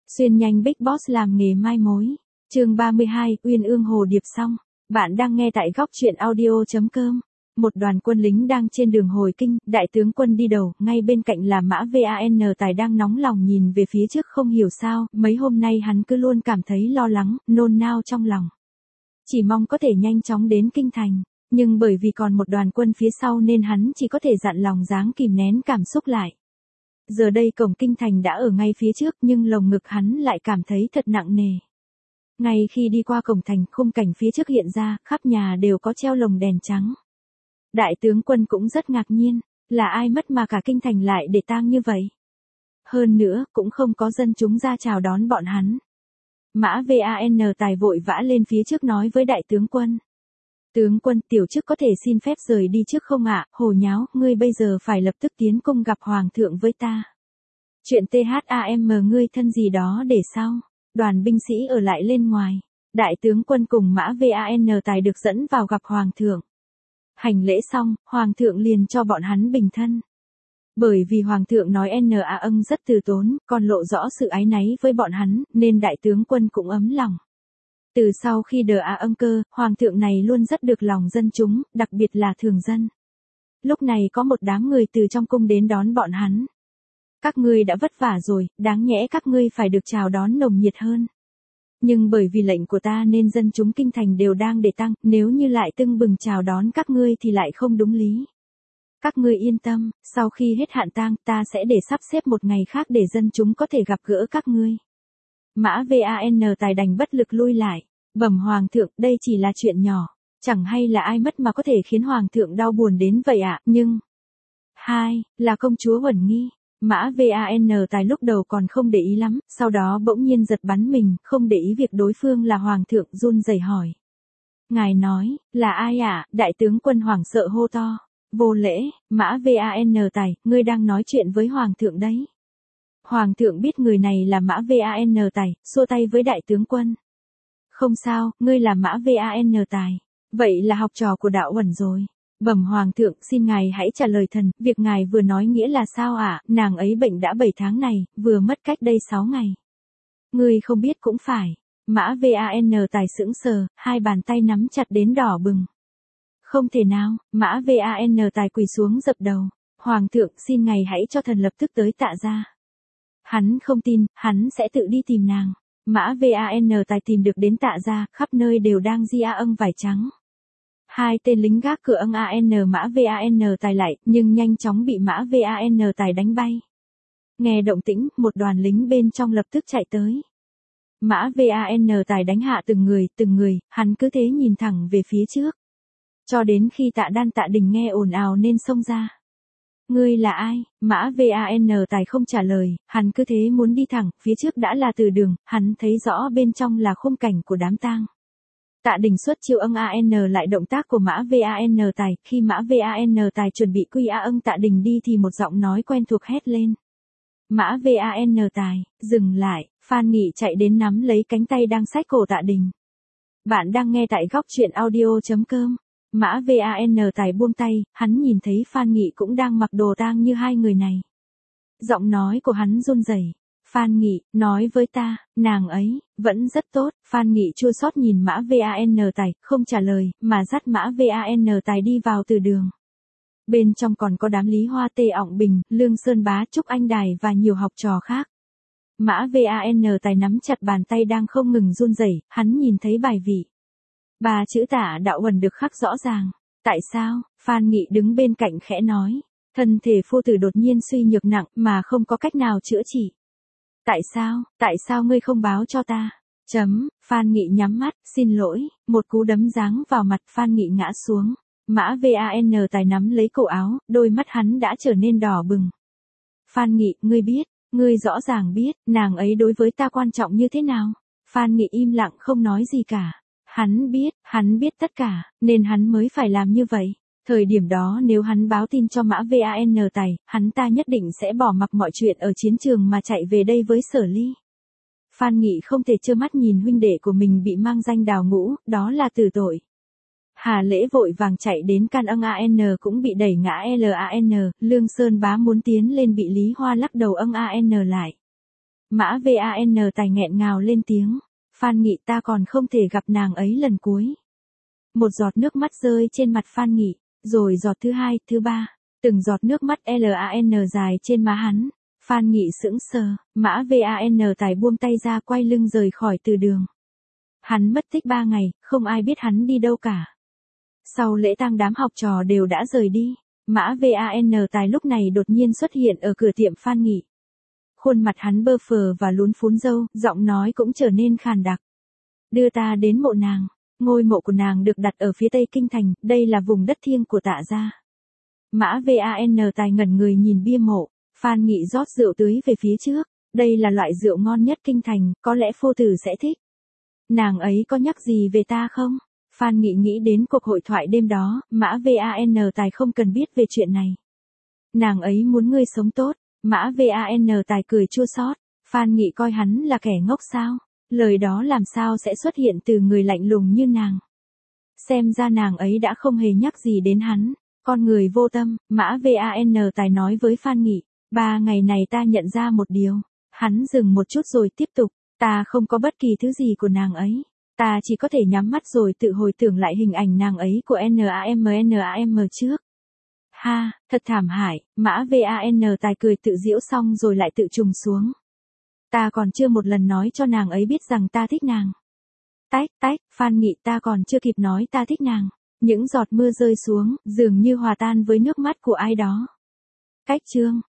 Xuyên nhanh Big Boss làm nghề mai mối. Chương 32, Uyên Ương Hồ Điệp xong. Bạn đang nghe tại góc truyện audio.com. Một đoàn quân lính đang trên đường hồi kinh, đại tướng quân đi đầu, ngay bên cạnh là Mã Van Tài đang nóng lòng nhìn về phía trước không hiểu sao, mấy hôm nay hắn cứ luôn cảm thấy lo lắng, nôn nao trong lòng. Chỉ mong có thể nhanh chóng đến kinh thành, nhưng bởi vì còn một đoàn quân phía sau nên hắn chỉ có thể dặn lòng dáng kìm nén cảm xúc lại. Giờ đây cổng kinh thành đã ở ngay phía trước nhưng lồng ngực hắn lại cảm thấy thật nặng nề. Ngay khi đi qua cổng thành, khung cảnh phía trước hiện ra, khắp nhà đều có treo lồng đèn trắng. Đại tướng quân cũng rất ngạc nhiên, là ai mất mà cả kinh thành lại để tang như vậy. Hơn nữa, cũng không có dân chúng ra chào đón bọn hắn. Mã Van Tài vội vã lên phía trước nói với đại tướng quân. Tướng quân, tiểu chức có thể xin phép rời đi trước không ạ? Hồ nháo, ngươi bây giờ phải lập tức tiến cung gặp hoàng thượng với ta. Chuyện THAM ngươi thân gì đó để sau. Đoàn binh sĩ ở lại lên ngoài. Đại tướng quân cùng Mã Van Tài được dẫn vào gặp hoàng thượng. Hành lễ xong, hoàng thượng liền cho bọn hắn bình thân. Bởi vì hoàng thượng nói ân rất từ tốn, còn lộ rõ sự áy náy với bọn hắn, nên đại tướng quân cũng ấm lòng. Từ sau khi ân cơ, hoàng thượng này luôn rất được lòng dân chúng, đặc biệt là thường dân. Lúc này có một đám người từ trong cung đến đón bọn hắn. Các ngươi đã vất vả rồi, đáng nhẽ các ngươi phải được chào đón nồng nhiệt hơn. Nhưng bởi vì lệnh của ta nên dân chúng kinh thành đều đang để tang, nếu như lại tưng bừng chào đón các ngươi thì lại không đúng lý. Các ngươi yên tâm, sau khi hết hạn tang, ta sẽ để sắp xếp một ngày khác để dân chúng có thể gặp gỡ các ngươi. Mã Van Tài đành bất lực lui lại. Bẩm hoàng thượng, đây chỉ là chuyện nhỏ, chẳng hay là ai mất mà có thể khiến hoàng thượng đau buồn đến vậy ạ, nhưng... Hai, là công chúa Huẩn Nghi. Mã Van Tài lúc đầu còn không để ý lắm, sau đó bỗng nhiên giật bắn mình, không để ý việc đối phương là hoàng thượng, run rẩy hỏi. Ngài nói, là ai ạ? Đại tướng quân hoảng sợ hô to. Vô lễ, Mã Van Tài, ngươi đang nói chuyện với hoàng thượng đấy. Hoàng thượng biết người này là Mã Van Tài, xua tay với đại tướng quân. Không sao, ngươi là Mã Van Tài. Vậy là học trò của đạo Huẩn rồi. Bẩm hoàng thượng, xin ngài hãy trả lời thần, việc ngài vừa nói nghĩa là sao ạ? Nàng ấy bệnh đã 7 tháng này, vừa mất cách đây 6 ngày. Ngươi không biết cũng phải. Mã Van Tài sững sờ, hai bàn tay nắm chặt đến đỏ bừng. Không thể nào, Mã Van Tài quỳ xuống dập đầu. Hoàng thượng, xin ngài hãy cho thần lập tức tới Tạ Gia. Hắn không tin, hắn sẽ tự đi tìm nàng. Mã Van Tài tìm được đến Tạ Gia, khắp nơi đều đang ân vải trắng. Hai tên lính gác cửa Mã Van Tài lại, nhưng nhanh chóng bị Mã Van Tài đánh bay. Nghe động tĩnh, một đoàn lính bên trong lập tức chạy tới. Mã Van Tài đánh hạ từng người, hắn cứ thế nhìn thẳng về phía trước. Cho đến khi Tạ Đan Tạ Đình nghe ồn ào nên xông ra. Ngươi là ai? Mã Van Tài không trả lời, hắn cứ thế muốn đi thẳng, phía trước đã là từ đường, hắn thấy rõ bên trong là khung cảnh của đám tang. Tạ Đình xuất chiêu lại động tác của Mã Van Tài, khi Mã Van Tài chuẩn bị quy Tạ Đình đi thì một giọng nói quen thuộc hét lên. Mã Van Tài, dừng lại, Phan Nghị chạy đến nắm lấy cánh tay đang xách cổ Tạ Đình. Bạn đang nghe tại góc truyện audio.com. Mã Van Tài buông tay, hắn nhìn thấy Phan Nghị cũng đang mặc đồ tang như hai người này. Giọng nói của hắn run rẩy. Phan Nghị, nói với ta, nàng ấy, vẫn rất tốt. Phan Nghị chua xót nhìn Mã Van Tài, không trả lời, mà dắt Mã Van Tài đi vào từ đường. Bên trong còn có đám Lý Hoa Tê Ọng Bình, Lương Sơn Bá, Trúc Anh Đài và nhiều học trò khác. Mã Van Tài nắm chặt bàn tay đang không ngừng run rẩy, hắn nhìn thấy bài vị. 3 chữ Tạ Đạo Huẩn được khắc rõ ràng. Tại sao? Phan Nghị đứng bên cạnh khẽ nói. Thân thể phu tử đột nhiên suy nhược nặng mà không có cách nào chữa trị. Tại sao ngươi không báo cho ta? Phan Nghị nhắm mắt, xin lỗi, một cú đấm giáng vào mặt Phan Nghị ngã xuống. Mã Van Tài nắm lấy cổ áo, đôi mắt hắn đã trở nên đỏ bừng. Phan Nghị, ngươi rõ ràng biết, nàng ấy đối với ta quan trọng như thế nào? Phan Nghị im lặng không nói gì cả. Hắn biết tất cả, nên hắn mới phải làm như vậy. Thời điểm đó nếu hắn báo tin cho Mã Van Tài, hắn ta nhất định sẽ bỏ mặc mọi chuyện ở chiến trường mà chạy về đây với Sở Ly. Phan Nghị không thể trơ mắt nhìn huynh đệ của mình bị mang danh đào ngũ, đó là tử tội. Hà Lễ vội vàng chạy đến can cũng bị đẩy ngã Lương Sơn Bá muốn tiến lên bị Lý Hoa lắc đầu lại. Mã VAN Tài nghẹn ngào lên tiếng. Phan Nghị ta còn không thể gặp nàng ấy lần cuối. Một giọt nước mắt rơi trên mặt Phan Nghị, rồi giọt thứ hai, thứ ba, từng giọt nước mắt LAN dài trên má hắn. Phan Nghị sững sờ, Mã VAN Tài buông tay ra quay lưng rời khỏi từ đường. Hắn mất tích 3 ngày, không ai biết hắn đi đâu cả. Sau lễ tang đám học trò đều đã rời đi. Mã VAN Tài lúc này đột nhiên xuất hiện ở cửa tiệm Phan Nghị. Khuôn mặt hắn bơ phờ và lún phún râu, giọng nói cũng trở nên khàn đặc. Đưa ta đến mộ nàng. Ngôi mộ của nàng được đặt ở phía tây kinh thành, đây là vùng đất thiêng của Tạ gia. Mã VAN Tài ngẩn người nhìn bia mộ. Phan Nghị rót rượu tưới về phía trước. Đây là loại rượu ngon nhất kinh thành, có lẽ phu tử sẽ thích. Nàng ấy có nhắc gì về ta không? Phan Nghị nghĩ đến cuộc hội thoại đêm đó, Mã VAN Tài không cần biết về chuyện này. Nàng ấy muốn ngươi sống tốt. Mã VAN Tài cười chua xót. Phan Nghị coi hắn là kẻ ngốc sao? Lời đó làm sao sẽ xuất hiện từ người lạnh lùng như nàng? Xem ra nàng ấy đã không hề nhắc gì đến hắn. Con người vô tâm, Mã VAN Tài nói với Phan Nghị. 3 ngày này ta nhận ra một điều. Hắn dừng một chút rồi tiếp tục. Ta không có bất kỳ thứ gì của nàng ấy. Ta chỉ có thể nhắm mắt rồi tự hồi tưởng lại hình ảnh nàng ấy của NAM trước. Ha, thật thảm hại. Mã VAN Tài cười tự giễu xong rồi lại tự trùng xuống. Ta còn chưa một lần nói cho nàng ấy biết rằng ta thích nàng. Tách, Phan Nghị ta còn chưa kịp nói ta thích nàng. Những giọt mưa rơi xuống, dường như hòa tan với nước mắt của ai đó. Cách chương